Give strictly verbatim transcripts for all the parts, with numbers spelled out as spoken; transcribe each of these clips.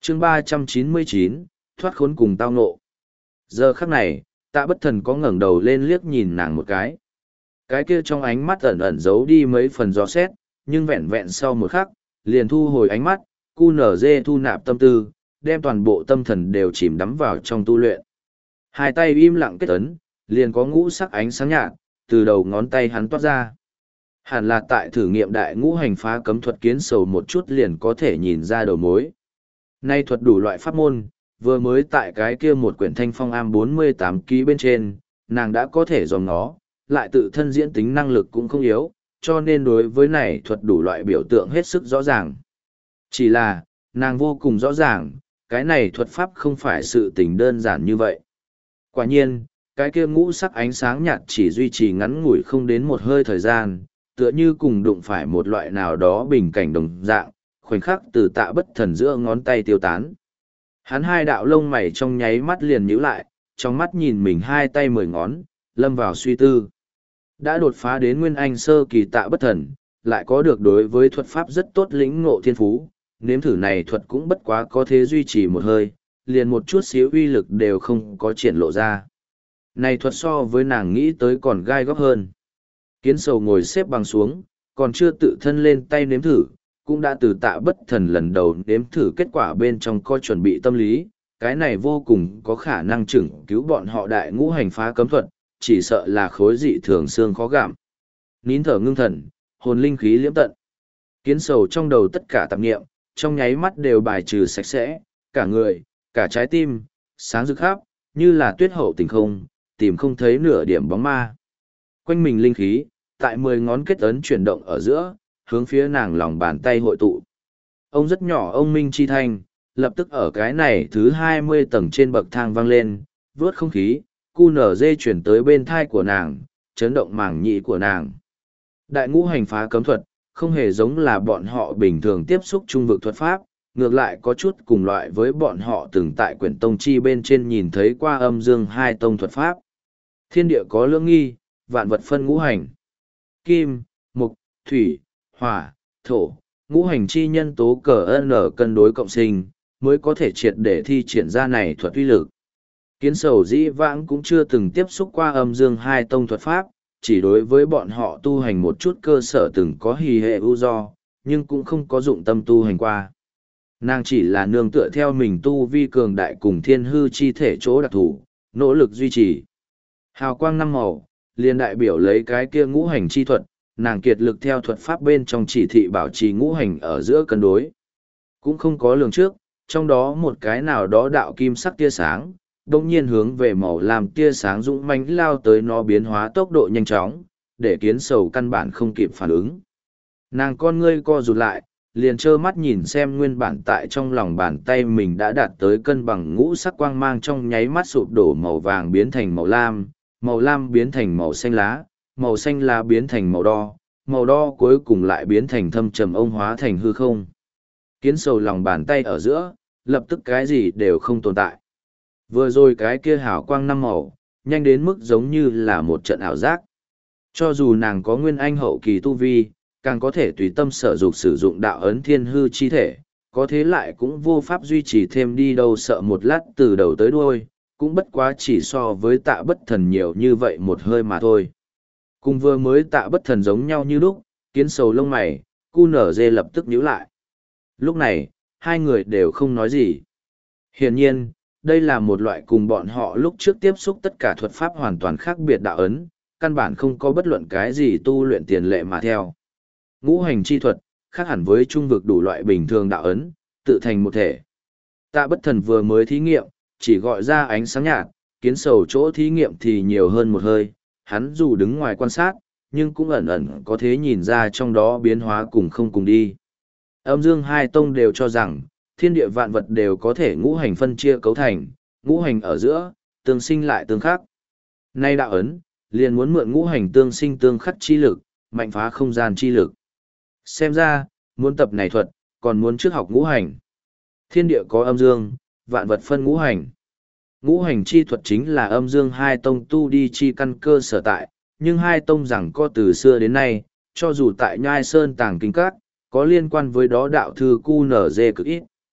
chương ba trăm chín mươi chín, thoát khốn cùng tao ngộ. Giờ khắc này, Tạ Bất Thần có ngẩng đầu lên liếc nhìn nàng một cái. Cái kia trong ánh mắt ẩn ẩn giấu đi mấy phần gió xét, nhưng vẹn vẹn sau một khắc, liền thu hồi ánh mắt, cu nở dê thu nạp tâm tư, đem toàn bộ tâm thần đều chìm đắm vào trong tu luyện. Hai tay im lặng kết ấn, liền có ngũ sắc ánh sáng nhạt, từ đầu ngón tay hắn toát ra. Hẳn là tại thử nghiệm đại ngũ hành phá cấm thuật kiến sầu một chút liền có thể nhìn ra đầu mối. Nay thuật đủ loại pháp môn, vừa mới tại cái kia một quyển thanh phong am bốn mươi tám ký bên trên, nàng đã có thể dòm nó, lại tự thân diễn tính năng lực cũng không yếu, cho nên đối với này thuật đủ loại biểu tượng hết sức rõ ràng. Chỉ là, nàng vô cùng rõ ràng, cái này thuật pháp không phải sự tình đơn giản như vậy. Quả nhiên, cái kia ngũ sắc ánh sáng nhạt chỉ duy trì ngắn ngủi không đến một hơi thời gian, tựa như cùng đụng phải một loại nào đó bình cảnh đồng dạng, khoảnh khắc từ Tạ Bất Thần giữa ngón tay tiêu tán. Hắn hai đạo lông mày trong nháy mắt liền nhíu lại, trong mắt nhìn mình hai tay mười ngón, lâm vào suy tư. Đã đột phá đến nguyên anh sơ kỳ Tạ Bất Thần, lại có được đối với thuật pháp rất tốt lĩnh ngộ thiên phú, nếm thử này thuật cũng bất quá có thể duy trì một hơi, liền một chút xíu uy lực đều không có triển lộ ra. Này thuật so với nàng nghĩ tới còn gai góc hơn. Kiến sầu ngồi xếp bằng xuống, còn chưa tự thân lên tay nếm thử, cũng đã từ Tạ Bất Thần lần đầu nếm thử kết quả bên trong coi chuẩn bị tâm lý, cái này vô cùng có khả năng chừng cứu bọn họ đại ngũ hành phá cấm thuật, chỉ sợ là khối dị thường xương khó gặm. Nín thở ngưng thần, hồn linh khí liễm tận. Kiến sầu trong đầu tất cả tạp niệm, trong nháy mắt đều bài trừ sạch sẽ, cả người, cả trái tim, sáng rực khắp, như là tuyết hậu tình không, tìm không thấy nửa điểm bóng ma. Quanh mình linh khí, tại mười ngón kết ấn chuyển động ở giữa, hướng phía nàng lòng bàn tay hội tụ. Ông rất nhỏ ông Minh Chi Thanh, lập tức ở cái này thứ hai mươi tầng trên bậc thang vang lên, vướt không khí, cu nở dê chuyển tới bên thai của nàng, chấn động màng nhĩ của nàng. Đại ngũ hành phá cấm thuật, không hề giống là bọn họ bình thường tiếp xúc trung vực thuật pháp, ngược lại có chút cùng loại với bọn họ từng tại quyển tông chi bên trên nhìn thấy qua âm dương hai tông thuật pháp. Thiên địa có lưỡng nghi, vạn vật phân ngũ hành. Kim, mục, thủy, hỏa, thổ, ngũ hành chi nhân tố cờ n cân đối cộng sinh, mới có thể triệt để thi triển ra này thuật uy lực. Kiến sầu dĩ vãng cũng chưa từng tiếp xúc qua âm dương hai tông thuật pháp, chỉ đối với bọn họ tu hành một chút cơ sở từng có hì hệ ưu do, nhưng cũng không có dụng tâm tu hành qua. Nàng chỉ là nương tựa theo mình tu vi cường đại cùng thiên hư chi thể chỗ đặc thủ, nỗ lực duy trì. Hào quang năm màu, liền đại biểu lấy cái kia ngũ hành chi thuật, nàng kiệt lực theo thuật pháp bên trong chỉ thị bảo trì ngũ hành ở giữa cân đối. Cũng không có lường trước, trong đó một cái nào đó đạo kim sắc tia sáng, đồng nhiên hướng về màu làm tia sáng dũng mãnh lao tới, nó biến hóa tốc độ nhanh chóng, để kiến sầu căn bản không kịp phản ứng. Nàng con ngươi co rụt lại, liền trơ mắt nhìn xem nguyên bản tại trong lòng bàn tay mình đã đạt tới cân bằng ngũ sắc quang mang trong nháy mắt sụp đổ, màu vàng biến thành màu lam, màu lam biến thành màu xanh lá, màu xanh lá biến thành màu đo, màu đo cuối cùng lại biến thành thâm trầm ông hóa thành hư không. Kiến sầu lòng bàn tay ở giữa, lập tức cái gì đều không tồn tại. Vừa rồi cái kia hào quang năm màu, nhanh đến mức giống như là một trận ảo giác. Cho dù nàng có nguyên anh hậu kỳ tu vi, càng có thể tùy tâm sở dục sử dụng đạo ấn thiên hư chi thể, có thế lại cũng vô pháp duy trì thêm đi đâu, sợ một lát từ đầu tới đuôi, cũng bất quá chỉ so với Tạ Bất Thần nhiều như vậy một hơi mà thôi. Cùng vừa mới Tạ Bất Thần giống nhau như lúc, kiến sầu lông mày, cu nở dê lập tức nhíu lại. Lúc này, hai người đều không nói gì. Hiển nhiên, đây là một loại cùng bọn họ lúc trước tiếp xúc tất cả thuật pháp hoàn toàn khác biệt đạo ấn, căn bản không có bất luận cái gì tu luyện tiền lệ mà theo. Ngũ hành chi thuật, khác hẳn với trung vực đủ loại bình thường đạo ấn, tự thành một thể. Tạ Bất Thần vừa mới thí nghiệm, chỉ gọi ra ánh sáng nhạt, kiến sầu chỗ thí nghiệm thì nhiều hơn một hơi, hắn dù đứng ngoài quan sát, nhưng cũng ẩn ẩn có thể nhìn ra trong đó biến hóa cùng không cùng đi. Âm dương hai tông đều cho rằng, thiên địa vạn vật đều có thể ngũ hành phân chia cấu thành, ngũ hành ở giữa, tương sinh lại tương khắc. Nay đạo ấn, liền muốn mượn ngũ hành tương sinh tương khắc chi lực, mạnh phá không gian chi lực. Xem ra, muốn tập này thuật, còn muốn trước học ngũ hành. Thiên địa có âm dương, vạn vật phân ngũ hành. Ngũ hành chi thuật chính là âm dương hai tông tu đi chi căn cơ sở tại, nhưng hai tông rằng có từ xưa đến nay, cho dù tại Nhai Sơn Tàng Kinh Các, có liên quan với đó đạo thư cu nở dê cực ít.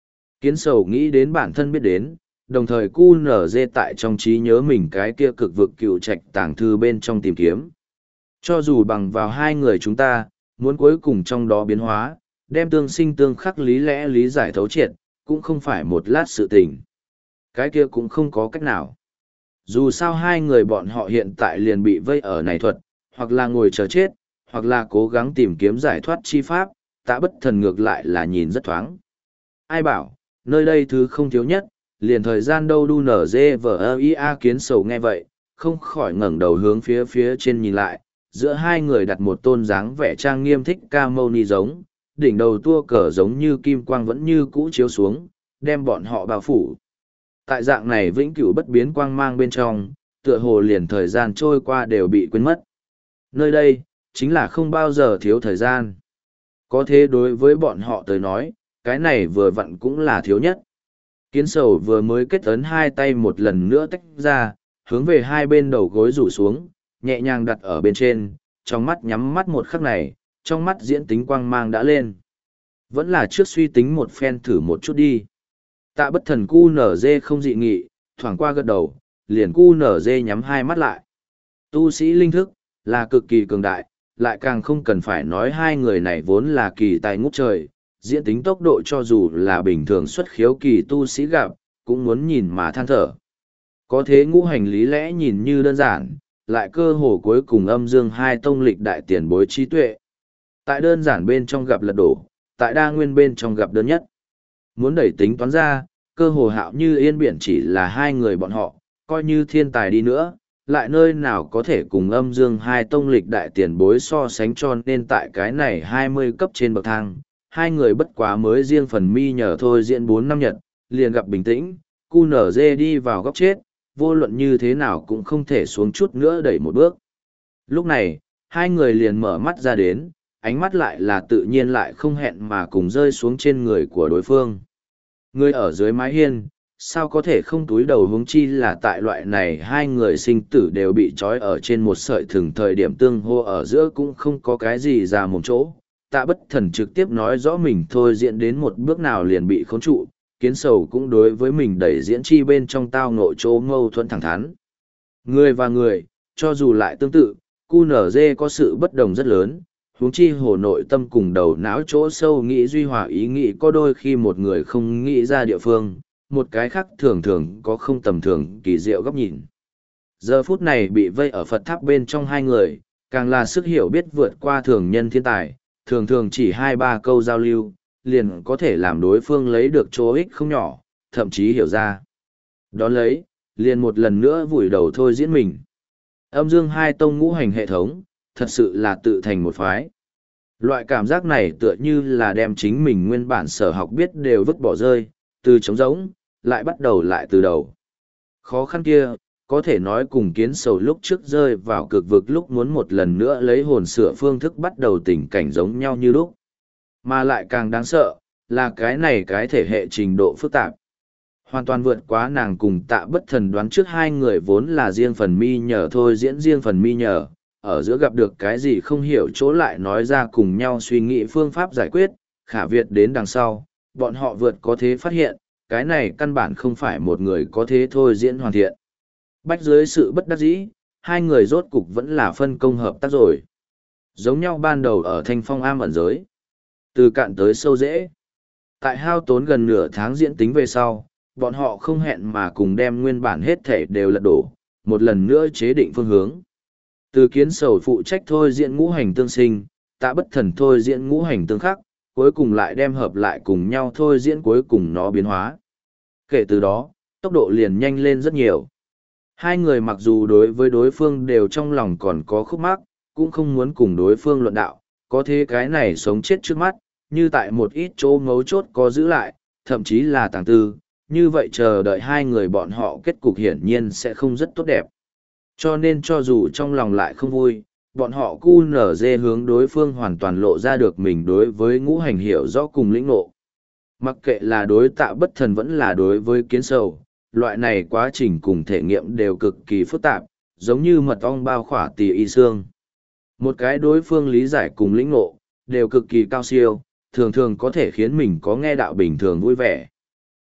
Kiến sầu nghĩ đến bản thân biết đến, đồng thời cu nở dê tại trong trí nhớ mình cái kia cực vực cựu trạch tàng thư bên trong tìm kiếm. Cho dù bằng vào hai người chúng ta, muốn cuối cùng trong đó biến hóa, đem tương sinh tương khắc lý lẽ lý giải thấu triệt, cũng không phải một lát sự tình. Cái kia cũng không có cách nào. Dù sao hai người bọn họ hiện tại liền bị vây ở này thuật, hoặc là ngồi chờ chết, hoặc là cố gắng tìm kiếm giải thoát chi pháp, Tạ Bất Thần ngược lại là nhìn rất thoáng. Ai bảo, nơi đây thứ không thiếu nhất, liền thời gian đâu đu nở dê vờ ia kiến sầu nghe vậy, không khỏi ngẩng đầu hướng phía phía trên nhìn lại, giữa hai người đặt một tôn dáng vẻ trang nghiêm thích ca mâu ni giống, đỉnh đầu tua cờ giống như kim quang vẫn như cũ chiếu xuống, đem bọn họ bao phủ. Tại dạng này vĩnh cửu bất biến quang mang bên trong, tựa hồ liền thời gian trôi qua đều bị quên mất. Nơi đây, chính là không bao giờ thiếu thời gian. Có thế đối với bọn họ tới nói, cái này vừa vặn cũng là thiếu nhất. Kiến sầu vừa mới kết ấn hai tay một lần nữa tách ra, hướng về hai bên đầu gối rủ xuống, nhẹ nhàng đặt ở bên trên, trong mắt nhắm mắt một khắc này, trong mắt diễn tính quang mang đã lên. Vẫn là trước suy tính một phen thử một chút đi. Tạ Bất Thần cu nở dê không dị nghị, thoảng qua gật đầu, liền cu nở dê nhắm hai mắt lại. Tu sĩ linh thức, là cực kỳ cường đại, lại càng không cần phải nói hai người này vốn là kỳ tài ngút trời, diễn tính tốc độ cho dù là bình thường xuất khiếu kỳ tu sĩ gặp, cũng muốn nhìn mà than thở. Có thế ngũ hành lý lẽ nhìn như đơn giản, lại cơ hồ cuối cùng âm dương hai tông lịch đại tiền bối trí tuệ. Tại đơn giản bên trong gặp lật đổ, tại đa nguyên bên trong gặp đơn nhất. Muốn đẩy tính toán ra, cơ hồ hạo như yên biển chỉ là hai người bọn họ, coi như thiên tài đi nữa, lại nơi nào có thể cùng âm dương hai tông lịch đại tiền bối so sánh, cho nên tại cái này hai mươi cấp trên bậc thang, hai người bất quá mới riêng phần mi nhờ thôi diễn bốn năm nhật, liền gặp bình tĩnh, cu nở dê đi vào góc chết, vô luận như thế nào cũng không thể xuống chút nữa đẩy một bước. Lúc này, hai người liền mở mắt ra đến, ánh mắt lại là tự nhiên lại không hẹn mà cùng rơi xuống trên người của đối phương. Người ở dưới mái hiên, sao có thể không túi đầu huống chi là tại loại này hai người sinh tử đều bị trói ở trên một sợi thừng, thời điểm tương hô ở giữa cũng không có cái gì ra một chỗ. Tạ Bất Thần trực tiếp nói rõ mình thôi diễn đến một bước nào liền bị khống trụ, Kiến sầu cũng đối với mình đẩy diễn chi bên trong tao ngộ chỗ mâu thuẫn thẳng thắn. Người và người, cho dù lại tương tự, cu nở dê có sự bất đồng rất lớn, huống chi hồ nội tâm cùng đầu não chỗ sâu nghĩ duy hòa ý nghĩ có đôi khi một người không nghĩ ra địa phương, một cái khác thường thường có không tầm thường kỳ diệu góc nhìn. Giờ phút này bị vây ở Phật tháp bên trong hai người, càng là sức hiểu biết vượt qua thường nhân thiên tài, thường thường chỉ hai ba câu giao lưu, liền có thể làm đối phương lấy được chỗ ích không nhỏ, thậm chí hiểu ra. Đón lấy, liền một lần nữa vùi đầu thôi diễn mình. Âm dương hai tông ngũ hành hệ thống, thật sự là tự thành một phái. Loại cảm giác này tựa như là đem chính mình nguyên bản sở học biết đều vứt bỏ rơi, từ trống rỗng, lại bắt đầu lại từ đầu. Khó khăn kia, có thể nói cùng Kiến sầu lúc trước rơi vào cực vực lúc muốn một lần nữa lấy hồn sửa phương thức bắt đầu tình cảnh giống nhau như lúc. Mà lại càng đáng sợ, là cái này cái thể hệ trình độ phức tạp. Hoàn toàn vượt quá nàng cùng Tạ Bất Thần đoán trước, hai người vốn là riêng phần mi nhờ thôi diễn riêng phần mi nhờ, ở giữa gặp được cái gì không hiểu chỗ lại nói ra cùng nhau suy nghĩ phương pháp giải quyết, khả Việt đến đằng sau, bọn họ vượt có thế phát hiện, cái này căn bản không phải một người có thế thôi diễn hoàn thiện. Bách dưới sự bất đắc dĩ, hai người rốt cục vẫn là phân công hợp tác rồi. Giống nhau ban đầu ở Thanh Phong Am ẩn giới. Từ cạn tới sâu dễ. Tại hao tốn gần nửa tháng diễn tính về sau, bọn họ không hẹn mà cùng đem nguyên bản hết thể đều lật đổ, một lần nữa chế định phương hướng. Từ Kiến sầu phụ trách thôi diễn ngũ hành tương sinh, Tạ Bất Thần thôi diễn ngũ hành tương khắc, cuối cùng lại đem hợp lại cùng nhau thôi diễn cuối cùng nó biến hóa. Kể từ đó, tốc độ liền nhanh lên rất nhiều. Hai người mặc dù đối với đối phương đều trong lòng còn có khúc mắc, cũng không muốn cùng đối phương luận đạo, có thế cái này sống chết trước mắt, như tại một ít chỗ ngấu chốt có giữ lại, thậm chí là tàng tư, như vậy chờ đợi hai người bọn họ kết cục hiển nhiên sẽ không rất tốt đẹp. Cho nên cho dù trong lòng lại không vui, bọn họ cu nở dê hướng đối phương hoàn toàn lộ ra được mình đối với ngũ hành hiểu rõ cùng lĩnh ngộ. Mặc kệ là đối Tạ Bất Thần vẫn là đối với Kiến sầu, loại này quá trình cùng thể nghiệm đều cực kỳ phức tạp, giống như mật ong bao khỏa tỉ y xương. Một cái đối phương lý giải cùng lĩnh ngộ, đều cực kỳ cao siêu, thường thường có thể khiến mình có nghe đạo bình thường vui vẻ.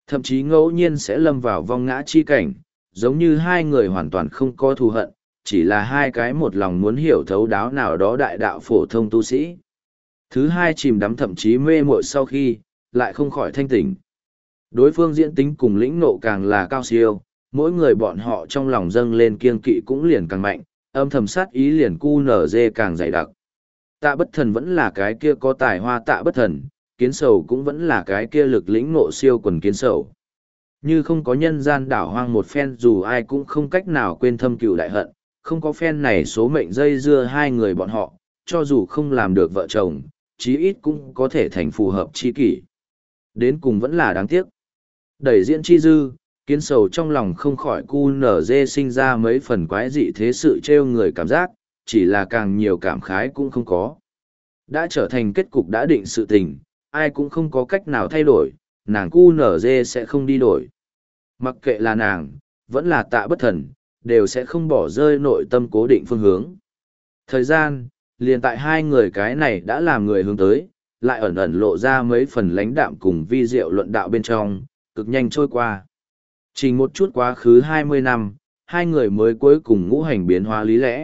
Thậm chí ngẫu nhiên sẽ lâm vào vong ngã chi cảnh, giống như hai người hoàn toàn không có thù hận, chỉ là hai cái một lòng muốn hiểu thấu đáo nào đó đại đạo phổ thông tu sĩ. Thứ hai chìm đắm thậm chí mê muội sau khi, lại không khỏi thanh tỉnh. Đối phương diễn tính cùng lĩnh nộ càng là cao siêu, mỗi người bọn họ trong lòng dâng lên kiên kỵ cũng liền càng mạnh, âm thầm sát ý liền cu nở dê càng dày đặc. Tạ bất thần vẫn là cái kia có tài hoa tạ bất thần, kiến sầu cũng vẫn là cái kia lực lĩnh nộ siêu quần kiến sầu. Như không có nhân gian đảo hoang một phen dù ai cũng không cách nào quên thâm cừu đại hận, không có phen này số mệnh dây dưa hai người bọn họ, cho dù không làm được vợ chồng, chí ít cũng có thể thành phù hợp chi kỷ. Đến cùng vẫn là đáng tiếc. Đẩy diễn chi dư, kiến sầu trong lòng không khỏi cu nở dê sinh ra mấy phần quái dị thế sự trêu người cảm giác, chỉ là càng nhiều cảm khái cũng không có. Đã trở thành kết cục đã định sự tình, ai cũng không có cách nào thay đổi, nàng cu nở dê sẽ không đi đổi. Mặc kệ là nàng, vẫn là tạ bất thần, đều sẽ không bỏ rơi nội tâm cố định phương hướng. Thời gian, liền tại hai người cái này đã làm người hướng tới, lại ẩn ẩn lộ ra mấy phần lãnh đạm cùng vi diệu luận đạo bên trong, cực nhanh trôi qua. Chỉ một chút quá khứ hai mươi năm, hai người mới cuối cùng ngũ hành biến hóa lý lẽ.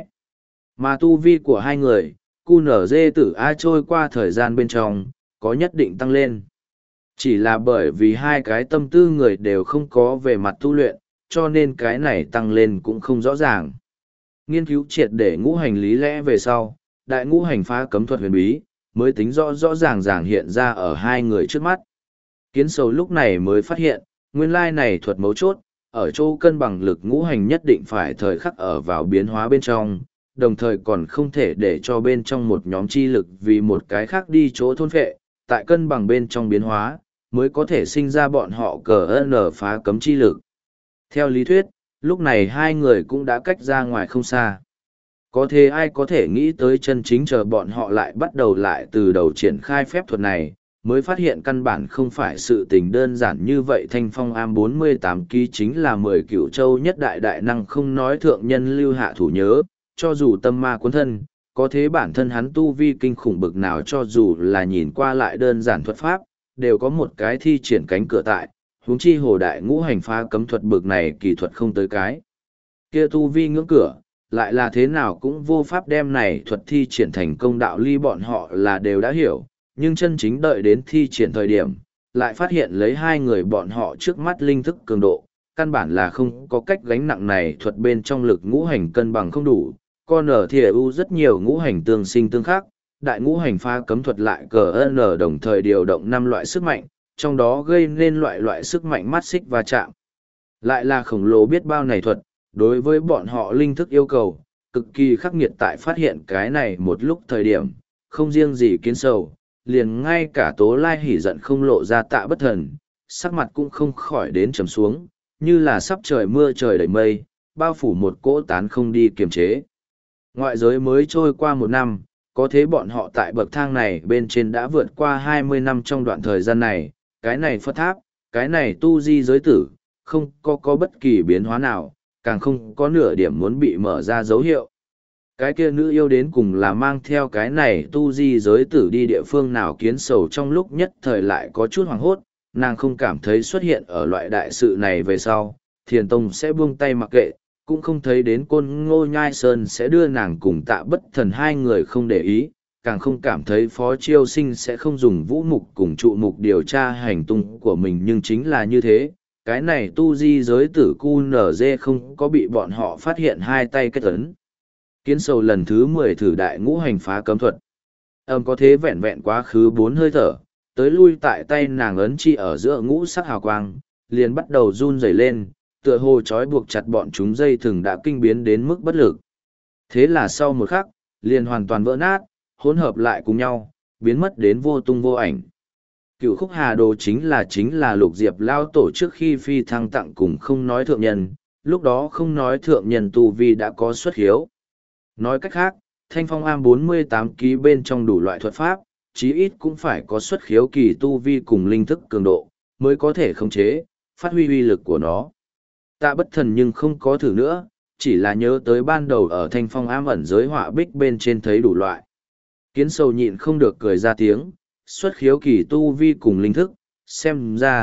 Mà tu vi của hai người, cu nở dê tử A trôi qua thời gian bên trong, có nhất định tăng lên. Chỉ là bởi vì hai cái tâm tư người đều không có về mặt tu luyện, cho nên cái này tăng lên cũng không rõ ràng. Nghiên cứu triệt để ngũ hành lý lẽ về sau, đại ngũ hành phá cấm thuật huyền bí, mới tính rõ rõ ràng ràng hiện ra ở hai người trước mắt. Kiến sầu lúc này mới phát hiện, nguyên lai này thuật mấu chốt, ở chỗ cân bằng lực ngũ hành nhất định phải thời khắc ở vào biến hóa bên trong, đồng thời còn không thể để cho bên trong một nhóm chi lực vì một cái khác đi chỗ thôn phệ, tại cân bằng bên trong biến hóa, mới có thể sinh ra bọn họ cờ nở phá cấm chi lực. Theo lý thuyết, lúc này hai người cũng đã cách ra ngoài không xa. Có thể ai có thể nghĩ tới chân chính chờ bọn họ lại bắt đầu lại từ đầu triển khai phép thuật này, mới phát hiện căn bản không phải sự tình đơn giản như vậy. Thanh phong am bốn mươi tám ký chính là mười cửu châu nhất đại đại năng không nói thượng nhân lưu hạ thủ nhớ, cho dù tâm ma cuốn thân, có thế bản thân hắn tu vi kinh khủng bực nào cho dù là nhìn qua lại đơn giản thuật pháp, đều có một cái thi triển cánh cửa tại, huống chi hồ đại ngũ hành phá cấm thuật bực này kỳ thuật không tới cái. Kia tu vi ngưỡng cửa, lại là thế nào cũng vô pháp đem này thuật thi triển thành công đạo ly bọn họ là đều đã hiểu, nhưng chân chính đợi đến thi triển thời điểm, lại phát hiện lấy hai người bọn họ trước mắt linh thức cường độ, căn bản là không có cách gánh nặng này thuật bên trong lực ngũ hành cân bằng không đủ, con ở thìa u rất nhiều ngũ hành tương sinh tương khắc, đại ngũ hành phá cấm thuật lại cờ n đồng thời điều động năm loại sức mạnh, trong đó gây nên loại loại sức mạnh mắt xích và chạm. Lại là khổng lồ biết bao này thuật, đối với bọn họ linh thức yêu cầu, cực kỳ khắc nghiệt tại phát hiện cái này một lúc thời điểm, không riêng gì kiến sầu, liền ngay cả tố lai hỉ giận không lộ ra tạ bất thần, sắc mặt cũng không khỏi đến trầm xuống, như là sắp trời mưa trời đầy mây, bao phủ một cỗ tán không đi kiềm chế. Ngoại giới mới trôi qua một năm, có thế bọn họ tại bậc thang này bên trên đã vượt qua hai mươi năm trong đoạn thời gian này, cái này phất tháp, cái này tu di giới tử, không có có bất kỳ biến hóa nào, càng không có nửa điểm muốn bị mở ra dấu hiệu. Cái kia nữ yêu đến cùng là mang theo cái này tu di giới tử đi địa phương nào kiến sầu trong lúc nhất thời lại có chút hoảng hốt, nàng không cảm thấy xuất hiện ở loại đại sự này về sau, thiền tông sẽ buông tay mặc kệ, cũng không thấy đến côn ngô nhai sơn sẽ đưa nàng cùng tạ bất thần hai người không để ý, càng không cảm thấy phó chiêu sinh sẽ không dùng vũ mục cùng trụ mục điều tra hành tung của mình, nhưng chính là như thế. Cái này tu di giới tử cu nở dê không có bị bọn họ phát hiện hai tay kết ấn. Kiến sầu lần thứ mười thử đại ngũ hành phá cấm thuật. Âm có thế vẹn vẹn quá khứ bốn hơi thở, tới lui tại tay nàng ấn chi ở giữa ngũ sắc hào quang, liền bắt đầu run rẩy lên, tựa hồ trói buộc chặt bọn chúng dây thừng đã kinh biến đến mức bất lực. Thế là sau một khắc, liền hoàn toàn vỡ nát, hỗn hợp lại cùng nhau, biến mất đến vô tung vô ảnh. Cựu khúc hà đồ chính là chính là lục diệp lao tổ trước khi phi thăng tặng cùng không nói thượng nhân, lúc đó không nói thượng nhân tu vi đã có xuất hiếu. Nói cách khác, thanh phong am bốn mươi tám ký bên trong đủ loại thuật pháp, chí ít cũng phải có xuất khiếu kỳ tu vi cùng linh thức cường độ, mới có thể khống chế, phát huy uy lực của nó. Tạ bất thần nhưng không có thử nữa, chỉ là nhớ tới ban đầu ở thanh phong am ẩn giới họa bích bên trên thấy đủ loại. Kiến sầu nhịn không được cười ra tiếng, xuất khiếu kỳ tu vi cùng linh thức, xem ra,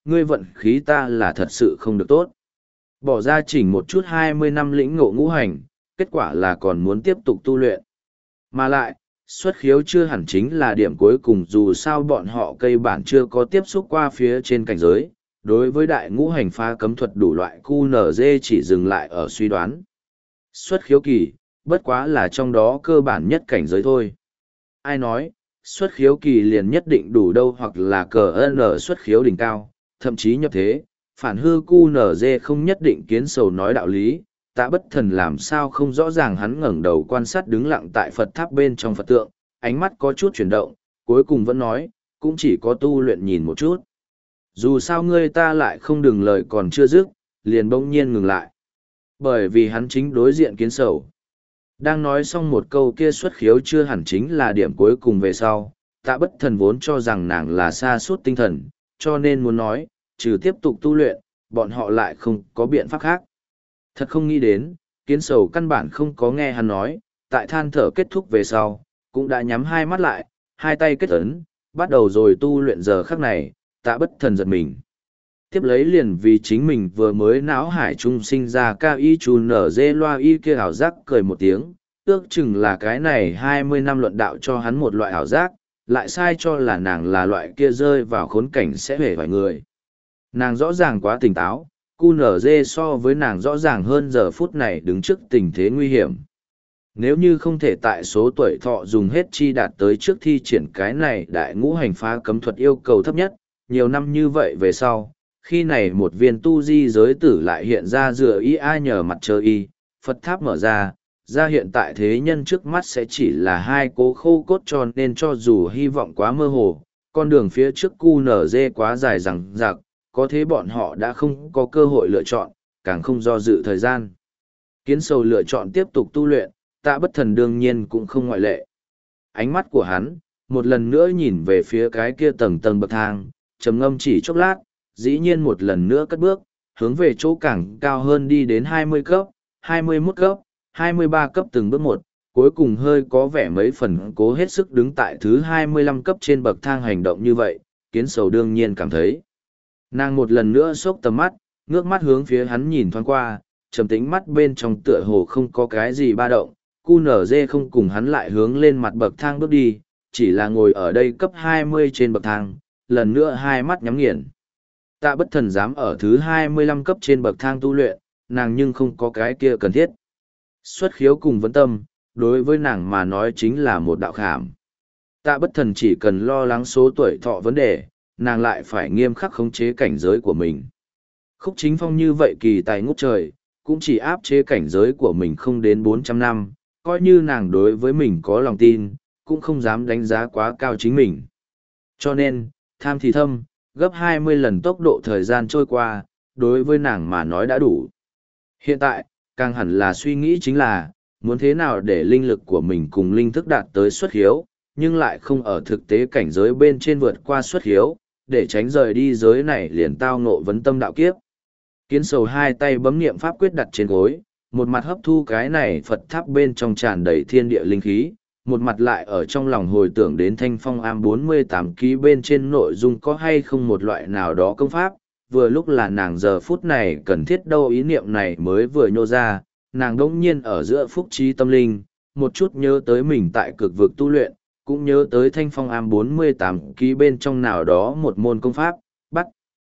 ngươi vận khí ta là thật sự không được tốt. Bỏ ra chỉnh một chút hai mươi năm lĩnh ngộ ngũ hành, kết quả là còn muốn tiếp tục tu luyện. Mà lại, xuất khiếu chưa hẳn chính là điểm cuối cùng dù sao bọn họ cây bản chưa có tiếp xúc qua phía trên cảnh giới. Đối với đại ngũ hành phá cấm thuật đủ loại cu nở dê chỉ dừng lại ở suy đoán. Xuất khiếu kỳ, bất quá là trong đó cơ bản nhất cảnh giới thôi. Ai nói, xuất khiếu kỳ liền nhất định đủ đâu hoặc là cờ n xuất khiếu đỉnh cao, thậm chí nhập thế, phản hư cu nở dê không nhất định kiến sầu nói đạo lý. Tạ Bất Thần làm sao không rõ ràng, hắn ngẩng đầu quan sát đứng lặng tại Phật tháp bên trong Phật tượng, ánh mắt có chút chuyển động, cuối cùng vẫn nói, cũng chỉ có tu luyện nhìn một chút. Dù sao ngươi ta lại không đừng lời còn chưa dứt, liền bỗng nhiên ngừng lại. Bởi vì hắn chính đối diện kiến sầu. Đang nói xong một câu kia xuất khiếu chưa hẳn chính là điểm cuối cùng về sau, Tạ Bất Thần vốn cho rằng nàng là sa sút tinh thần, cho nên muốn nói, trừ tiếp tục tu luyện, bọn họ lại không có biện pháp khác. Thật không nghĩ đến, kiến sầu căn bản không có nghe hắn nói, tại than thở kết thúc về sau, cũng đã nhắm hai mắt lại, hai tay kết ấn, bắt đầu rồi tu luyện. Giờ khắc này, Tạ Bất Thần giật mình. Tiếp lấy liền vì chính mình vừa mới não hải trung sinh ra cao y chù nở dê loa y kia ảo giác cười một tiếng, ước chừng là cái này hai mươi năm luận đạo cho hắn một loại ảo giác, lại sai cho là nàng là loại kia rơi vào khốn cảnh sẽ hề vài người. Nàng rõ ràng quá tỉnh táo, cu nở dê so với nàng rõ ràng hơn giờ phút này đứng trước tình thế nguy hiểm. Nếu như không thể tại số tuổi thọ dùng hết chi đạt tới trước thi triển cái này đại ngũ hành phá cấm thuật yêu cầu thấp nhất, nhiều năm như vậy về sau, khi này một viên tu di giới tử lại hiện ra dựa y ai nhờ mặt trời y, Phật tháp mở ra, ra hiện tại thế nhân trước mắt sẽ chỉ là hai cố khô cốt, cho nên cho dù hy vọng quá mơ hồ, con đường phía trước cu nở dê quá dài rằng rạc, có thế bọn họ đã không có cơ hội lựa chọn, càng không do dự thời gian. Kiến sầu lựa chọn tiếp tục tu luyện, Tạ Bất Thần đương nhiên cũng không ngoại lệ. Ánh mắt của hắn, một lần nữa nhìn về phía cái kia tầng tầng bậc thang, trầm ngâm chỉ chốc lát, dĩ nhiên một lần nữa cất bước, hướng về chỗ càng cao hơn đi đến hai mươi cấp, hai mươi mốt cấp, hai mươi ba cấp từng bước một, cuối cùng hơi có vẻ mấy phần cố hết sức đứng tại thứ hai mươi lăm cấp trên bậc thang hành động như vậy, kiến sầu đương nhiên cảm thấy. Nàng một lần nữa xốc tầm mắt, ngước mắt hướng phía hắn nhìn thoáng qua, trầm tĩnh mắt bên trong tựa hồ không có cái gì ba động, cu nở dê không cùng hắn lại hướng lên mặt bậc thang bước đi, chỉ là ngồi ở đây cấp hai mươi trên bậc thang, lần nữa hai mắt nhắm nghiền. Tạ Bất Thần dám ở thứ hai mươi lăm cấp trên bậc thang tu luyện, nàng nhưng không có cái kia cần thiết. Xuất khiếu cùng vấn tâm, đối với nàng mà nói chính là một đạo khảm. Tạ Bất Thần chỉ cần lo lắng số tuổi thọ vấn đề, nàng lại phải nghiêm khắc khống chế cảnh giới của mình. Khúc Chính Phong như vậy kỳ tài ngút trời, cũng chỉ áp chế cảnh giới của mình không đến bốn trăm năm, coi như nàng đối với mình có lòng tin, cũng không dám đánh giá quá cao chính mình. Cho nên, tham thì thâm, gấp hai mươi lần tốc độ thời gian trôi qua, đối với nàng mà nói đã đủ. Hiện tại, càng hẳn là suy nghĩ chính là, muốn thế nào để linh lực của mình cùng linh thức đạt tới xuất hiếu, nhưng lại không ở thực tế cảnh giới bên trên vượt qua xuất hiếu, để tránh rời đi giới này liền tao ngộ vấn tâm đạo kiếp. Kiến sầu hai tay bấm niệm pháp quyết đặt trên gối, một mặt hấp thu cái này Phật tháp bên trong tràn đầy thiên địa linh khí, một mặt lại ở trong lòng hồi tưởng đến thanh phong am bốn mươi tám ký bên trên nội dung có hay không một loại nào đó công pháp, vừa lúc là nàng giờ phút này cần thiết đâu ý niệm này mới vừa nhô ra, nàng đỗng nhiên ở giữa phúc trí tâm linh, một chút nhớ tới mình tại cực vực tu luyện, cũng nhớ tới thanh phong am bốn mươi tám ký bên trong nào đó một môn công pháp, bắt.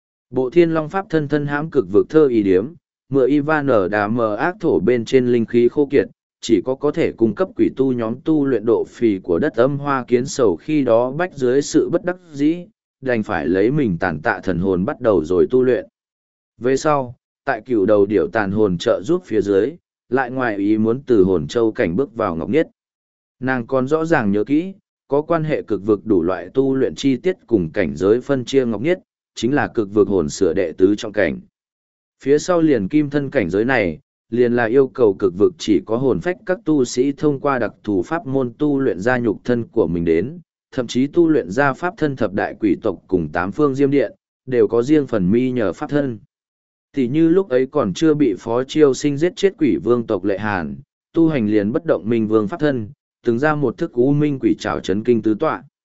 Bộ thiên long pháp thân thân hãm cực vực thơ y điếm, mưa Ivan ở đà mờ ác thổ bên trên linh khí khô kiệt, chỉ có có thể cung cấp quỷ tu nhóm tu luyện độ phì của đất âm hoa kiến sầu khi đó bách dưới sự bất đắc dĩ, đành phải lấy mình tàn tạ thần hồn bắt đầu rồi tu luyện. Về sau, tại cửu đầu điểu tàn hồn trợ giúp phía dưới, lại ngoài ý muốn từ hồn châu cảnh bước vào ngọc nhất. Nàng còn rõ ràng nhớ kỹ, có quan hệ cực vực đủ loại tu luyện chi tiết cùng cảnh giới phân chia ngọc nhất, chính là cực vực hồn sửa đệ tứ trong cảnh. Phía sau liền kim thân cảnh giới này, liền là yêu cầu cực vực chỉ có hồn phách các tu sĩ thông qua đặc thù pháp môn tu luyện ra nhục thân của mình đến, thậm chí tu luyện ra pháp thân thập đại quỷ tộc cùng tám phương diêm điện, đều có riêng phần mi nhờ pháp thân. Thì như lúc ấy còn chưa bị Phó Chiêu Sinh giết chết quỷ vương tộc Lệ Hàn, tu hành liền bất động minh vương pháp thân, từng ra một thức u minh quỷ trảo chấn kinh tứ tọa.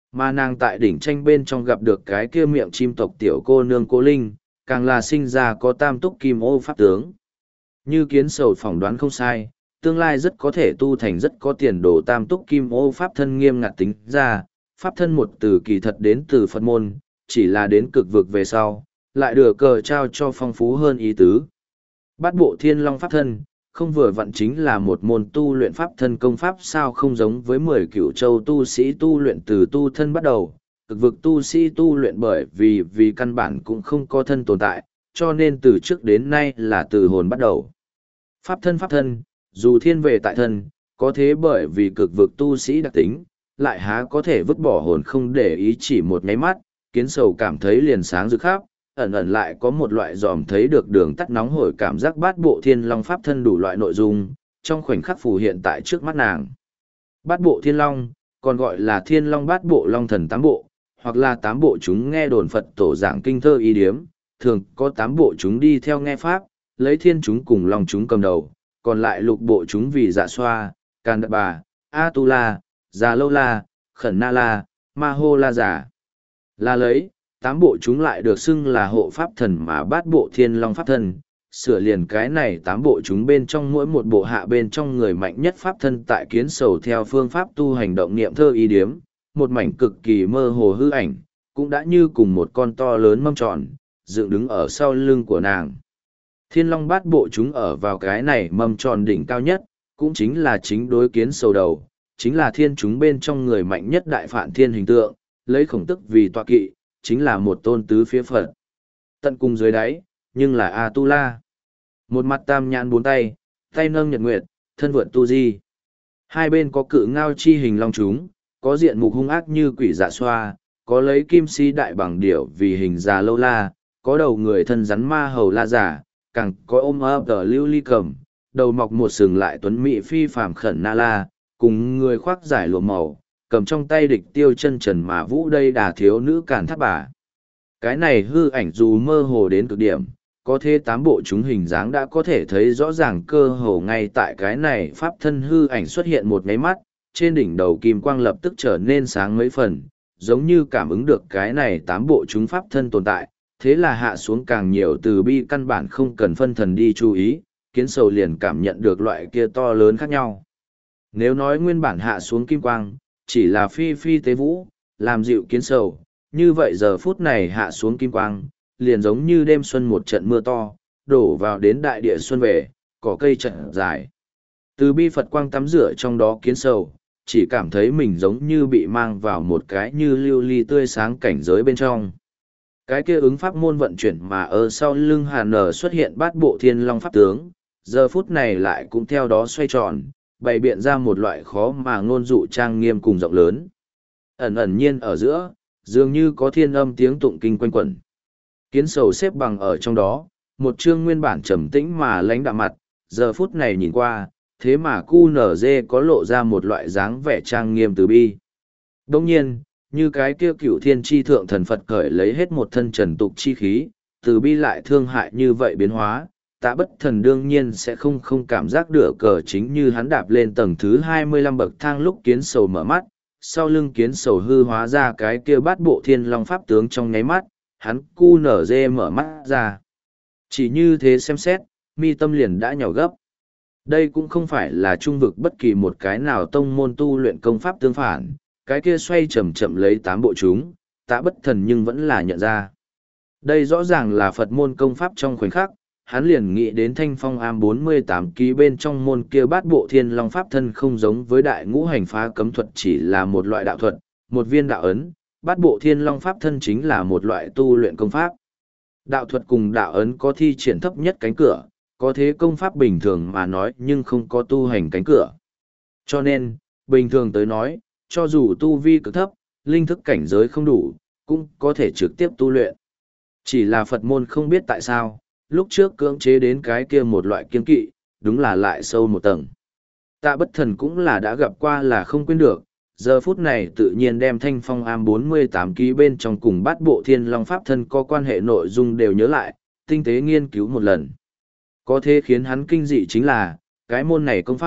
Mà nàng tại đỉnh tranh bên trong gặp được cái kia miệng chim tộc tiểu cô nương Cố Linh, càng là sinh ra có tam túc kim ô pháp tướng. Như kiến sầu phỏng đoán không sai, tương lai rất có thể tu thành rất có tiền đồ tam túc kim ô pháp thân nghiêm ngặt tính ra, pháp thân một từ kỳ thật đến từ Phật môn, chỉ là đến cực vực về sau, lại được cờ trao cho phong phú hơn ý tứ. Bát bộ thiên long pháp thân, không vừa vặn chính là một môn tu luyện pháp thân công pháp sao không giống với mười cửu châu tu sĩ tu luyện từ tu thân bắt đầu, cực vực tu sĩ tu luyện bởi vì vì căn bản cũng không có thân tồn tại, cho nên từ trước đến nay là từ hồn bắt đầu. Pháp thân pháp thân, dù thiên về tại thân, có thế bởi vì cực vực tu sĩ đặc tính, lại há có thể vứt bỏ hồn không để ý chỉ một nháy mắt, kiến sầu cảm thấy liền sáng rực khắp, ẩn ẩn lại có một loại dòm thấy được đường tắt nóng hổi cảm giác bát bộ thiên long pháp thân đủ loại nội dung, trong khoảnh khắc phù hiện tại trước mắt nàng. Bát bộ thiên long, còn gọi là thiên long bát bộ long thần tám bộ, hoặc là tám bộ chúng nghe đồn Phật tổ giảng kinh thơ ý điếm, thường có tám bộ chúng đi theo nghe pháp, lấy thiên chúng cùng long chúng cầm đầu, còn lại lục bộ chúng vì dạ xoa, can đập bà, a tu la, già lâu la, khẩn na la, ma hô la giả. Là lấy, tám bộ chúng lại được xưng là hộ pháp thần mà bát bộ thiên long pháp thân, sửa liền cái này tám bộ chúng bên trong mỗi một bộ hạ bên trong người mạnh nhất pháp thân tại kiến sầu theo phương pháp tu hành động niệm thơ ý điếm, một mảnh cực kỳ mơ hồ hư ảnh, cũng đã như cùng một con to lớn mâm tròn, dựng đứng ở sau lưng của nàng. Thiên long bát bộ chúng ở vào cái này mâm tròn đỉnh cao nhất, cũng chính là chính đối kiến sầu đầu, chính là thiên chúng bên trong người mạnh nhất đại phạn thiên hình tượng, lấy khổng tức vì tọa kỵ, chính là một tôn tứ phía Phật. Tận cùng dưới đáy, nhưng là A-tu-la. Một mặt tam nhãn bốn tay, tay nâng nhật nguyệt, thân vượt tu di. Hai bên có cự ngao chi hình long chúng, có diện mục hung ác như quỷ dạ xoa, có lấy kim si đại bằng điểu vì hình già lâu la, có đầu người thân rắn ma hầu la giả, càng có ôm ấp tờ lưu ly cầm, đầu mọc một sừng lại tuấn mỹ phi phàm khẩn na la, cùng người khoác giải lụa màu, cầm trong tay địch tiêu chân trần mà vũ đây đà thiếu nữ cản thắt bà. Cái này hư ảnh dù mơ hồ đến cực điểm, có thế tám bộ chúng hình dáng đã có thể thấy rõ ràng cơ hồ ngay tại cái này pháp thân hư ảnh xuất hiện một nháy mắt, trên đỉnh đầu kim quang lập tức trở nên sáng mấy phần, giống như cảm ứng được cái này tám bộ chúng pháp thân tồn tại, thế là hạ xuống càng nhiều từ bi căn bản không cần phân thần đi chú ý, kiến sầu liền cảm nhận được loại kia to lớn khác nhau. Nếu nói nguyên bản hạ xuống kim quang, chỉ là phi phi tế vũ, làm dịu kiến sầu, như vậy giờ phút này hạ xuống kim quang, liền giống như đêm xuân một trận mưa to, đổ vào đến đại địa xuân về, cỏ cây trận dài. Từ bi Phật quang tắm rửa trong đó kiến sầu, chỉ cảm thấy mình giống như bị mang vào một cái như lưu ly tươi sáng cảnh giới bên trong. Cái kia ứng pháp môn vận chuyển mà ở sau lưng Hàn Nở xuất hiện bát bộ thiên long pháp tướng, giờ phút này lại cũng theo đó xoay tròn, bày biện ra một loại khó mà ngôn dụ trang nghiêm cùng rộng lớn. Ẩn ẩn nhiên ở giữa, dường như có thiên âm tiếng tụng kinh quanh quẩn. Kiến sầu xếp bằng ở trong đó, một chương nguyên bản trầm tĩnh mà lãnh đạm mặt, giờ phút này nhìn qua, thế mà cu nở dê có lộ ra một loại dáng vẻ trang nghiêm từ bi. Đồng nhiên, như cái kia cửu thiên tri thượng thần Phật cởi lấy hết một thân trần tục chi khí, từ bi lại thương hại như vậy biến hóa, Tạ Bất Thần đương nhiên sẽ không không cảm giác được cờ chính như hắn đạp lên tầng thứ hai mươi lăm bậc thang lúc kiến sầu mở mắt, sau lưng kiến sầu hư hóa ra cái kia bát bộ thiên long pháp tướng trong nháy mắt, hắn cu nở dê mở mắt ra. Chỉ như thế xem xét, mi tâm liền đã nhỏ gấp. Đây cũng không phải là trung vực bất kỳ một cái nào tông môn tu luyện công pháp tương phản, cái kia xoay chậm chậm lấy tám bộ chúng, Tạ Bất Thần nhưng vẫn là nhận ra. Đây rõ ràng là Phật môn công pháp trong khoảnh khắc, hắn liền nghĩ đến thanh phong am bốn mươi tám ký bên trong môn kia bát bộ thiên long pháp thân không giống với đại ngũ hành phá cấm thuật chỉ là một loại đạo thuật, một viên đạo ấn, bát bộ thiên long pháp thân chính là một loại tu luyện công pháp. Đạo thuật cùng đạo ấn có thi triển thấp nhất cánh cửa, có thế công pháp bình thường mà nói nhưng không có tu hành cánh cửa. Cho nên, bình thường tới nói, cho dù tu vi cực thấp, linh thức cảnh giới không đủ, cũng có thể trực tiếp tu luyện. Chỉ là Phật môn không biết tại sao, lúc trước cưỡng chế đến cái kia một loại kiên kỵ, đúng là lại sâu một tầng. Tạ Bất Thần cũng là đã gặp qua là không quên được, giờ phút này tự nhiên đem thanh phong am bốn mươi tám ký bên trong cùng bát bộ thiên long pháp thân có quan hệ nội dung đều nhớ lại, tinh tế nghiên cứu một lần. Có thế khiến hắn kinh dị chính là, cái môn này công pháp,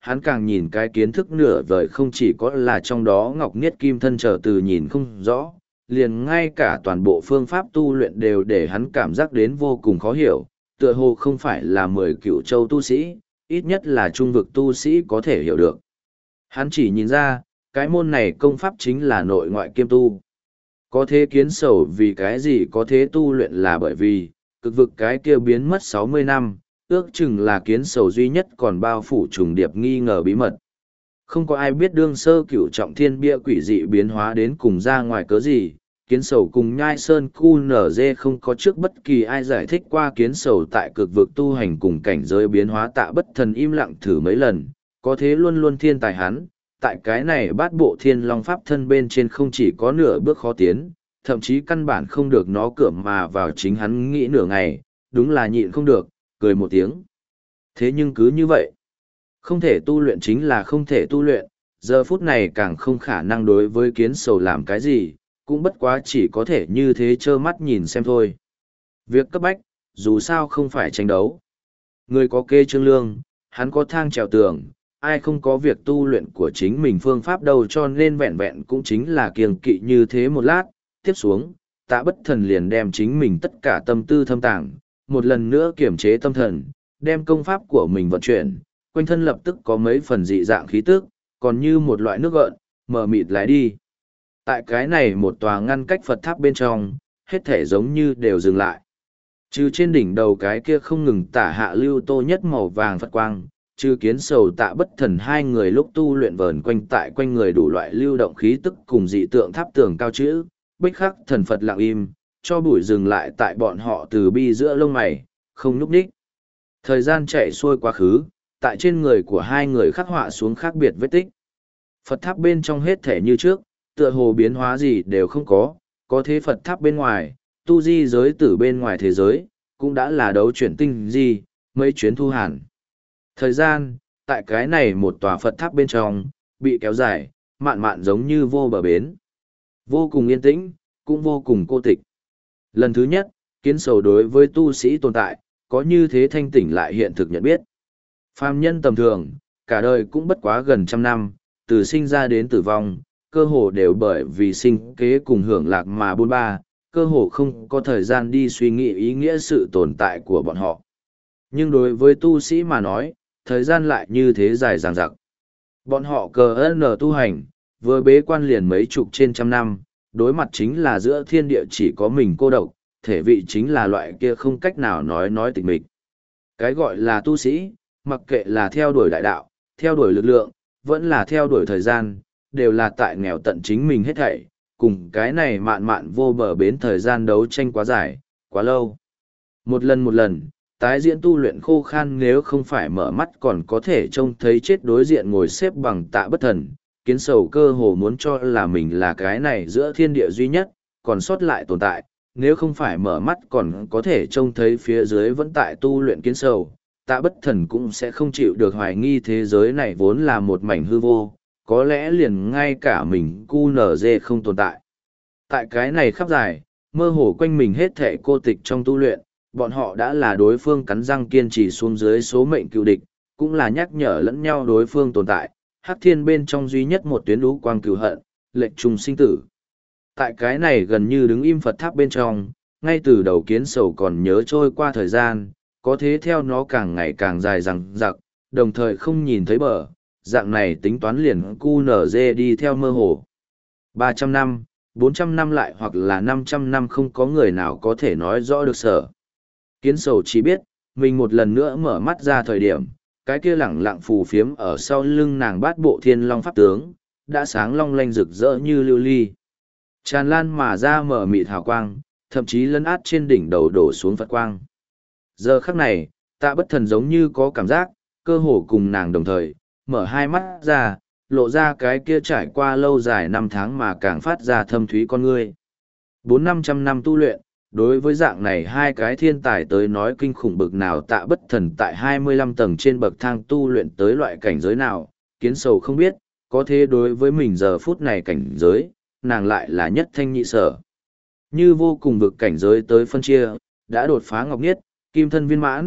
hắn càng nhìn cái kiến thức nửa vời không chỉ có là trong đó ngọc niết kim thân trở từ nhìn không rõ, liền ngay cả toàn bộ phương pháp tu luyện đều để hắn cảm giác đến vô cùng khó hiểu, tựa hồ không phải là mười cựu châu tu sĩ, ít nhất là trung vực tu sĩ có thể hiểu được. Hắn chỉ nhìn ra, cái môn này công pháp chính là nội ngoại kiêm tu. Có thế kiến sầu vì cái gì có thế tu luyện là bởi vì, cực vực cái kia biến mất sáu mươi năm, ước chừng là kiến sầu duy nhất còn bao phủ trùng điệp nghi ngờ bí mật. Không có ai biết đương sơ cửu trọng thiên bia quỷ dị biến hóa đến cùng ra ngoài cớ gì, kiến sầu cùng nhai sơn cu nở dê không có trước bất kỳ ai giải thích qua kiến sầu tại cực vực tu hành cùng cảnh giới biến hóa tạ bất thần im lặng thử mấy lần, có thế luôn luôn thiên tài hắn, tại cái này bát bộ thiên long pháp thân bên trên không chỉ có nửa bước khó tiến, thậm chí căn bản không được nó cửa mà vào chính hắn nghĩ nửa ngày, đúng là nhịn không được, cười một tiếng. Thế nhưng cứ như vậy, không thể tu luyện chính là không thể tu luyện, giờ phút này càng không khả năng đối với kiến sầu làm cái gì, cũng bất quá chỉ có thể như thế trơ mắt nhìn xem thôi. Việc cấp bách, dù sao không phải tranh đấu. Người có kê trương lương, hắn có thang trèo tường, ai không có việc tu luyện của chính mình phương pháp đâu cho nên vẹn vẹn cũng chính là kiêng kỵ như thế một lát, tiếp xuống, tạ bất thần liền đem chính mình tất cả tâm tư thâm tàng, một lần nữa kiểm chế tâm thần, đem công pháp của mình vận chuyển, quanh thân lập tức có mấy phần dị dạng khí tức, còn như một loại nước gợn, mờ mịt lái đi. Tại cái này một tòa ngăn cách Phật tháp bên trong, hết thể giống như đều dừng lại. Trừ trên đỉnh đầu cái kia không ngừng tả hạ lưu tô nhất màu vàng Phật quang, trừ kiến sầu tạ bất thần hai người lúc tu luyện vờn quanh tại quanh người đủ loại lưu động khí tức cùng dị tượng tháp tường cao chữ, bích khắc thần Phật lặng im, cho bụi dừng lại tại bọn họ từ bi giữa lông mày, không nhúc nhích. Thời gian chạy xuôi quá khứ, tại trên người của hai người khắc họa xuống khác biệt vết tích. Phật tháp bên trong hết thể như trước, tựa hồ biến hóa gì đều không có, có thế Phật tháp bên ngoài, tu di giới tử bên ngoài thế giới, cũng đã là đấu chuyển tinh di, mấy chuyến thu hàn. Thời gian, tại cái này một tòa Phật tháp bên trong, bị kéo dài, mạn mạn giống như vô bờ bến. Vô cùng yên tĩnh, cũng vô cùng cô tịch. Lần thứ nhất, kiến sầu đối với tu sĩ tồn tại, có như thế thanh tỉnh lại hiện thực nhận biết. Phàm nhân tầm thường, cả đời cũng bất quá gần trăm năm, từ sinh ra đến tử vong, cơ hồ đều bởi vì sinh kế cùng hưởng lạc mà buôn ba, cơ hồ không có thời gian đi suy nghĩ ý nghĩa sự tồn tại của bọn họ. Nhưng đối với tu sĩ mà nói, thời gian lại như thế dài dằng dặc. Bọn họ cờ ơn tu hành, vừa bế quan liền mấy chục trên trăm năm, đối mặt chính là giữa thiên địa chỉ có mình cô độc, thể vị chính là loại kia không cách nào nói nói tịch mịch. Cái gọi là tu sĩ, mặc kệ là theo đuổi đại đạo, theo đuổi lực lượng, vẫn là theo đuổi thời gian, đều là tại nghèo tận chính mình hết thảy, cùng cái này mạn mạn vô bờ bến thời gian đấu tranh quá dài, quá lâu. Một lần một lần, tái diễn tu luyện khô khan nếu không phải mở mắt còn có thể trông thấy chết đối diện ngồi xếp bằng tạ bất thần, kiến sầu cơ hồ muốn cho là mình là cái này giữa thiên địa duy nhất, còn sót lại tồn tại, nếu không phải mở mắt còn có thể trông thấy phía dưới vẫn tại tu luyện kiến sầu, tạ bất thần cũng sẽ không chịu được hoài nghi thế giới này vốn là một mảnh hư vô, có lẽ liền ngay cả mình cu nở dê không tồn tại. Tại cái này khắp dài, mơ hồ quanh mình hết thể cô tịch trong tu luyện, bọn họ đã là đối phương cắn răng kiên trì xuống dưới số mệnh cựu địch, cũng là nhắc nhở lẫn nhau đối phương tồn tại, hắc thiên bên trong duy nhất một tuyến lũ quang cửu hận, lệnh trùng sinh tử. Tại cái này gần như đứng im Phật tháp bên trong, ngay từ đầu kiến sầu còn nhớ trôi qua thời gian, có thế theo nó càng ngày càng dài dằng dặc, đồng thời không nhìn thấy bờ, dạng này tính toán liền cu nở dê đi theo mơ hồ. ba trăm năm, bốn trăm năm lại hoặc là năm trăm năm không có người nào có thể nói rõ được sở. Kiến sầu chỉ biết, mình một lần nữa mở mắt ra thời điểm, cái kia lẳng lặng phù phiếm ở sau lưng nàng bát bộ thiên long pháp tướng, đã sáng long lanh rực rỡ như lưu ly. Tràn lan mà ra mở mịt hào quang, thậm chí lấn át trên đỉnh đầu đổ xuống Phật quang. Giờ khắc này, tạ bất thần giống như có cảm giác, cơ hồ cùng nàng đồng thời, mở hai mắt ra, lộ ra cái kia trải qua lâu dài năm tháng mà càng phát ra thâm thúy con ngươi. Bốn năm trăm năm tu luyện, đối với dạng này hai cái thiên tài tới nói kinh khủng bực nào tạ bất thần tại hai mươi lăm tầng trên bậc thang tu luyện tới loại cảnh giới nào, kiến sầu không biết, có thế đối với mình giờ phút này cảnh giới, nàng lại là nhất thanh nhị sở. Như vô cùng vực cảnh giới tới phân chia, đã đột phá ngọc niết, kim thân viên mãn,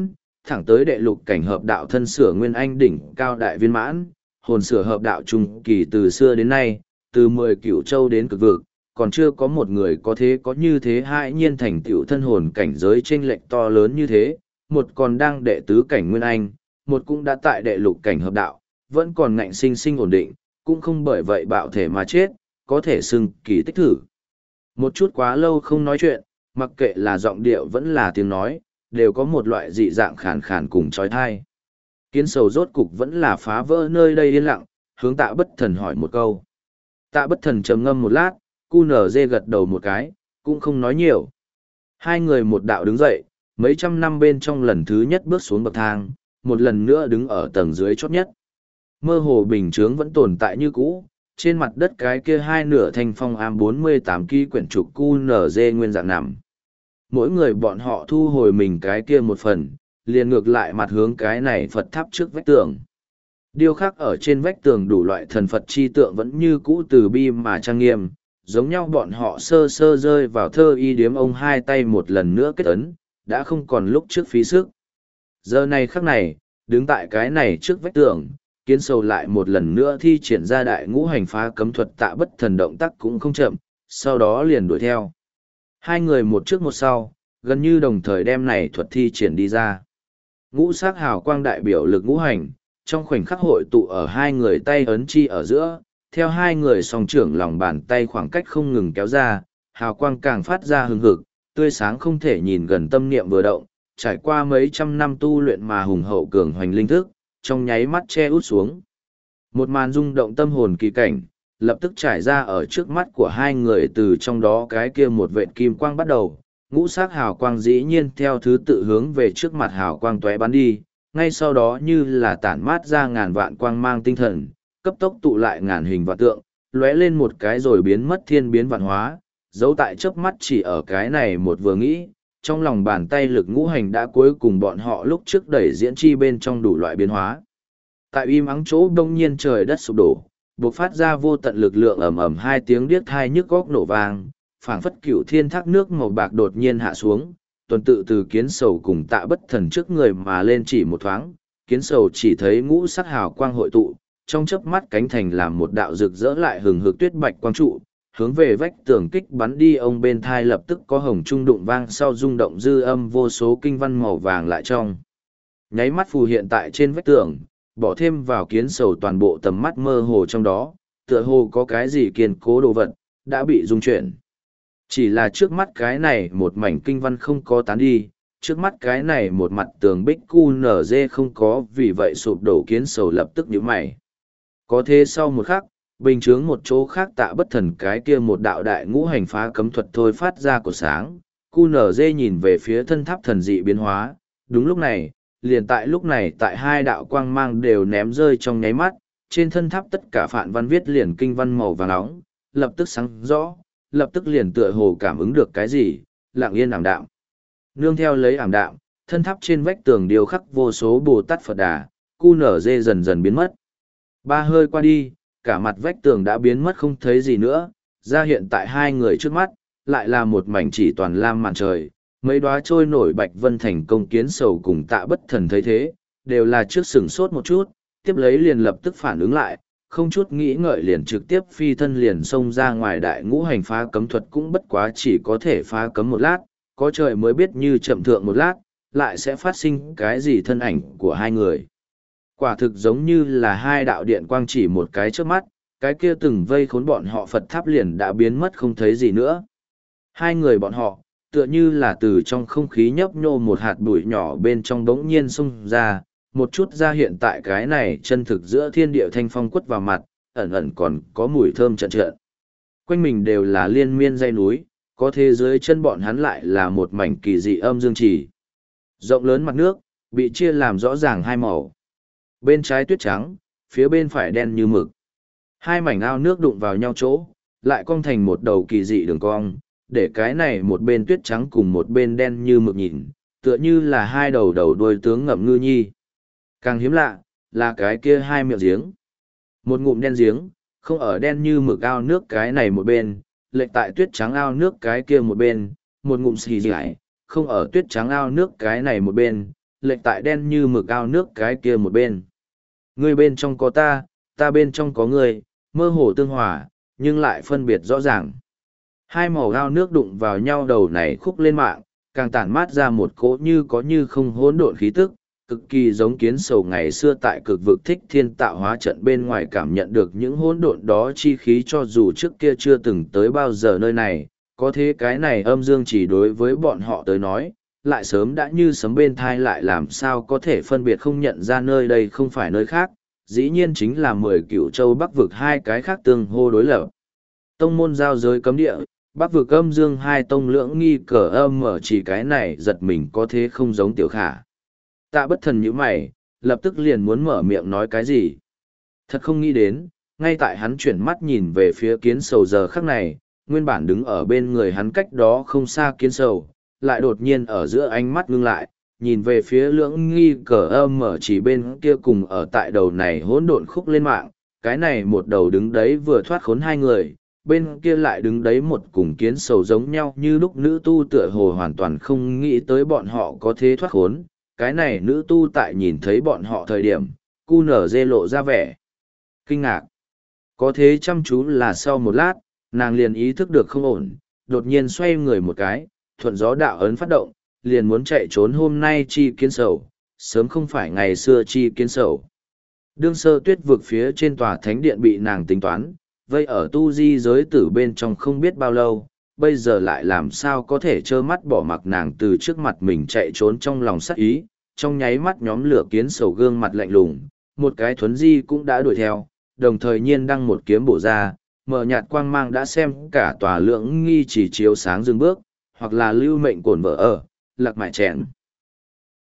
thẳng tới đệ lục cảnh hợp đạo thân sửa nguyên anh đỉnh cao đại viên mãn, hồn sửa hợp đạo trung kỳ từ xưa đến nay, từ mười cửu châu đến cực vực, còn chưa có một người có thế có như thế hãi nhiên thành tựu thân hồn cảnh giới chênh lệch to lớn như thế, một còn đang đệ tứ cảnh nguyên anh, một cũng đã tại đệ lục cảnh hợp đạo, vẫn còn ngạnh sinh sinh ổn định, cũng không bởi vậy bạo thể mà chết, có thể xưng kỳ tích thử. Một chút quá lâu không nói chuyện, mặc kệ là giọng điệu vẫn là tiếng nói, đều có một loại dị dạng khàn khàn cùng trói thai. Kiến sầu rốt cục vẫn là phá vỡ nơi đây yên lặng, hướng tạ bất thần hỏi một câu. Tạ bất thần trầm ngâm một lát, cu nở dê gật đầu một cái, cũng không nói nhiều. Hai người một đạo đứng dậy, mấy trăm năm bên trong lần thứ nhất bước xuống bậc thang, một lần nữa đứng ở tầng dưới chót nhất. Mơ hồ bình chướng vẫn tồn tại như cũ, trên mặt đất cái kia hai nửa thanh phong am bốn mươi tám ký quyển trục cu nở dê nguyên dạng nằm. Mỗi người bọn họ thu hồi mình cái kia một phần, liền ngược lại mặt hướng cái này Phật tháp trước vách tường. Điêu khắc ở trên vách tường đủ loại thần Phật chi tượng vẫn như cũ từ bi mà trang nghiêm, giống nhau bọn họ sơ sơ rơi vào thơ y điếm ông hai tay một lần nữa kết ấn, đã không còn lúc trước phí sức. Giờ này khắc này, đứng tại cái này trước vách tường, Kiến sầu lại một lần nữa thi triển ra đại ngũ hành phá cấm thuật tạ bất thần động tác cũng không chậm, sau đó liền đuổi theo. Hai người một trước một sau, gần như đồng thời đem này thuật thi triển đi ra. Ngũ sắc hào quang đại biểu lực ngũ hành, trong khoảnh khắc hội tụ ở hai người tay ấn chi ở giữa, theo hai người song trưởng lòng bàn tay khoảng cách không ngừng kéo ra, hào quang càng phát ra hừng hực, tươi sáng không thể nhìn gần tâm niệm vừa động, trải qua mấy trăm năm tu luyện mà hùng hậu cường hoành linh thức, trong nháy mắt che út xuống. Một màn rung động tâm hồn kỳ cảnh, lập tức trải ra ở trước mắt của hai người, từ trong đó cái kia một vệt kim quang bắt đầu, ngũ sắc hào quang dĩ nhiên theo thứ tự hướng về trước mặt hào quang tóe bắn đi, ngay sau đó như là tản mát ra ngàn vạn quang mang tinh thần, cấp tốc tụ lại ngàn hình vạn tượng, lóe lên một cái rồi biến mất thiên biến vạn hóa, dấu tại chớp mắt chỉ ở cái này một vừa nghĩ, trong lòng bàn tay lực ngũ hành đã cuối cùng bọn họ lúc trước đẩy diễn chi bên trong đủ loại biến hóa. Tại im ắng chỗ đông nhiên trời đất sụp đổ, bộc phát ra vô tận lực lượng ầm ầm hai tiếng điếc thai nhức góc nổ vang, phảng phất cửu thiên thác nước màu bạc đột nhiên hạ xuống, tuần tự từ Kiến sầu cùng tạ bất thần trước người mà lên chỉ một thoáng, Kiến sầu chỉ thấy ngũ sắc hào quang hội tụ, trong chớp mắt cánh thành làm một đạo rực rỡ lại hừng hực tuyết bạch quang trụ, hướng về vách tường kích bắn đi. Ông bên thai lập tức có hồng trung đụng vang, sau rung động dư âm vô số kinh văn màu vàng lại trong nháy mắt phù hiện tại trên vách tường, bỏ thêm vào Kiến sầu toàn bộ tầm mắt mơ hồ trong đó, tựa hồ có cái gì kiên cố đồ vật đã bị rung chuyển. Chỉ là trước mắt cái này một mảnh kinh văn không có tán đi, trước mắt cái này một mặt tường bích cu nở dê không có, vì vậy sụp đổ. Kiến sầu lập tức nhíu mày. Có thế sau một khắc, bình chướng một chỗ khác tạ bất thần cái kia một đạo đại ngũ hành phá cấm thuật thôi phát ra của sáng, cu nở dê nhìn về phía thân tháp thần dị biến hóa. Đúng lúc này, liền tại lúc này, tại hai đạo quang mang đều ném rơi trong nháy mắt, trên thân tháp tất cả phạn văn viết liền kinh văn màu vàng nóng, lập tức sáng rõ, lập tức liền tựa hồ cảm ứng được cái gì, lặng yên ảm đạm. Nương theo lấy ảm đạm, thân tháp trên vách tường điêu khắc vô số Bồ Tát Phật Đà, cu nở dê dần dần biến mất. Ba hơi qua đi, cả mặt vách tường đã biến mất không thấy gì nữa, ra hiện tại hai người trước mắt, lại là một mảnh chỉ toàn lam màn trời, mấy đóa trôi nổi bạch vân thành công. Kiến sầu cùng tạ bất thần thấy thế, đều là trước sửng sốt một chút, tiếp lấy liền lập tức phản ứng lại, không chút nghĩ ngợi liền trực tiếp phi thân liền xông ra ngoài. Đại ngũ hành phá cấm thuật cũng bất quá chỉ có thể phá cấm một lát, có trời mới biết như chậm thượng một lát, lại sẽ phát sinh cái gì thân ảnh của hai người. Quả thực giống như là hai đạo điện quang chỉ một cái trước mắt, cái kia từng vây khốn bọn họ Phật tháp liền đã biến mất không thấy gì nữa. Hai người bọn họ, tựa như là từ trong không khí nhấp nhô một hạt bụi nhỏ bên trong bỗng nhiên xông ra, một chút ra hiện tại cái này chân thực giữa thiên địa thanh phong quất vào mặt, ẩn ẩn còn có mùi thơm trận trận. Quanh mình đều là liên miên dãy núi, có thế dưới chân bọn hắn lại là một mảnh kỳ dị âm dương trì. Rộng lớn mặt nước, bị chia làm rõ ràng hai màu. Bên trái tuyết trắng, phía bên phải đen như mực. Hai mảnh ao nước đụng vào nhau chỗ, lại cong thành một đầu kỳ dị đường cong, để cái này một bên tuyết trắng cùng một bên đen như mực nhìn, tựa như là hai đầu đầu đuôi tướng ngậm ngư nhi. Càng hiếm lạ, là cái kia hai miệng giếng. Một ngụm đen giếng, không ở đen như mực ao nước cái này một bên, lệch tại tuyết trắng ao nước cái kia một bên, một ngụm xì dại, không ở tuyết trắng ao nước cái này một bên, lệch tại đen như mực ao nước cái kia một bên. Ngươi bên trong có ta, ta bên trong có ngươi, mơ hồ tương hòa, nhưng lại phân biệt rõ ràng. Hai màu ao nước đụng vào nhau đầu này khúc lên mạng, càng tản mát ra một cỗ như có như không hỗn độn khí tức, cực kỳ giống kiến sầu ngày xưa tại cực vực thích thiên tạo hóa trận bên ngoài cảm nhận được những hỗn độn đó chi khí cho dù trước kia chưa từng tới bao giờ nơi này, có thế cái này âm dương chỉ đối với bọn họ tới nói, lại sớm đã như sấm bên thai lại làm sao có thể phân biệt không nhận ra nơi đây không phải nơi khác, dĩ nhiên chính là mười cựu châu bắc vực hai cái khác tương hô đối lập. Tông môn giao giới cấm địa, bắc vực âm dương hai tông lưỡng nghi cờ âm ở chỉ cái này giật mình có thế không giống tiểu khả. Tạ bất thần như mày, lập tức liền muốn mở miệng nói cái gì. Thật không nghĩ đến, ngay tại hắn chuyển mắt nhìn về phía kiến sầu giờ khắc này, nguyên bản đứng ở bên người hắn cách đó không xa kiến sầu, lại đột nhiên ở giữa ánh mắt ngưng lại, nhìn về phía lưỡng nghi cờ âm ở chỉ bên kia cùng ở tại đầu này hỗn độn khúc lên mạng, cái này một đầu đứng đấy vừa thoát khốn hai người, bên kia lại đứng đấy một cùng kiến sầu giống nhau như lúc nữ tu tựa hồ hoàn toàn không nghĩ tới bọn họ có thế thoát khốn, cái này nữ tu tại nhìn thấy bọn họ thời điểm, cu nở dê lộ ra vẻ kinh ngạc. Có thế chăm chú là sau một lát, nàng liền ý thức được không ổn, đột nhiên xoay người một cái, thuận gió đạo ấn phát động, liền muốn chạy trốn hôm nay chi kiến sầu, sớm không phải ngày xưa chi kiến sầu. Đương sơ tuyết vực phía trên tòa thánh điện bị nàng tính toán, vây ở tu di giới tử bên trong không biết bao lâu, bây giờ lại làm sao có thể trơ mắt bỏ mặc nàng từ trước mặt mình chạy trốn trong lòng sắc ý, trong nháy mắt nhóm lửa kiến sầu gương mặt lạnh lùng, một cái thuấn di cũng đã đuổi theo, đồng thời nhiên đăng một kiếm bổ ra, mở nhạt quang mang đã xem cả tòa lượng nghi chỉ chiếu sáng dừng bước, hoặc là lưu mệnh cổn vợ ở, lạc mại chèn.